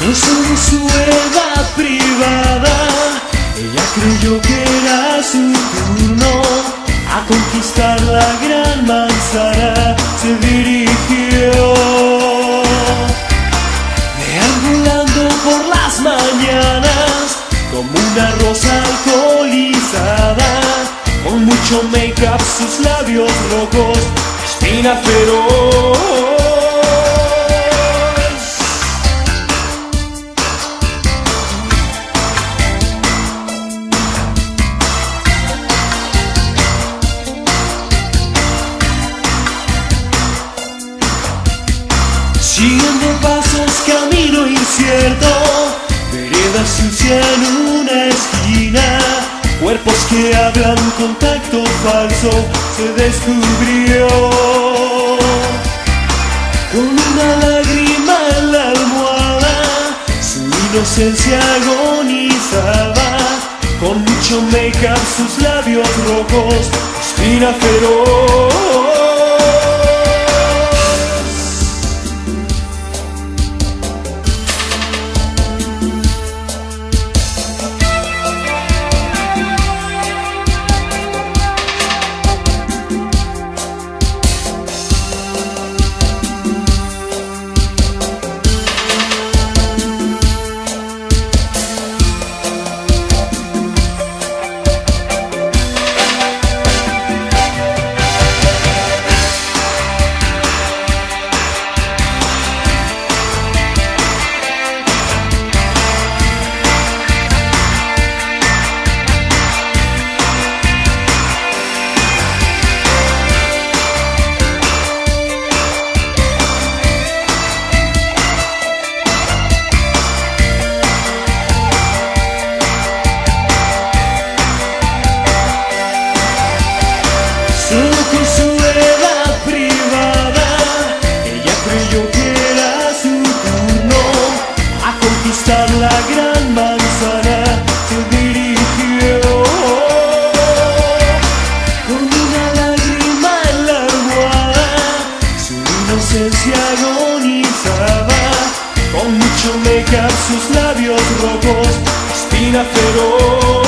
en su edad privada, ella creyó que era su turno a conquistar la gran manzana. Se dirigió deambulando por las mañanas como una rosa alcoholizada, con mucho make-up, sus labios rojos, espina feroz. Siguiendo pasos, camino incierto, vereda sucia en una esquina, cuerpos que hablan, contacto falso, se descubrió. Con una lágrima en la almohada, su inocencia agonizaba, con mucho make-up, sus labios rojos, espina feroz. Solo con su edad privada, ella creyó que era su turno a conquistar la gran manzana. Se dirigió con una lágrima en la almohada, su inocencia agonizaba, con mucho make-up, sus labios rojos, espina feroz.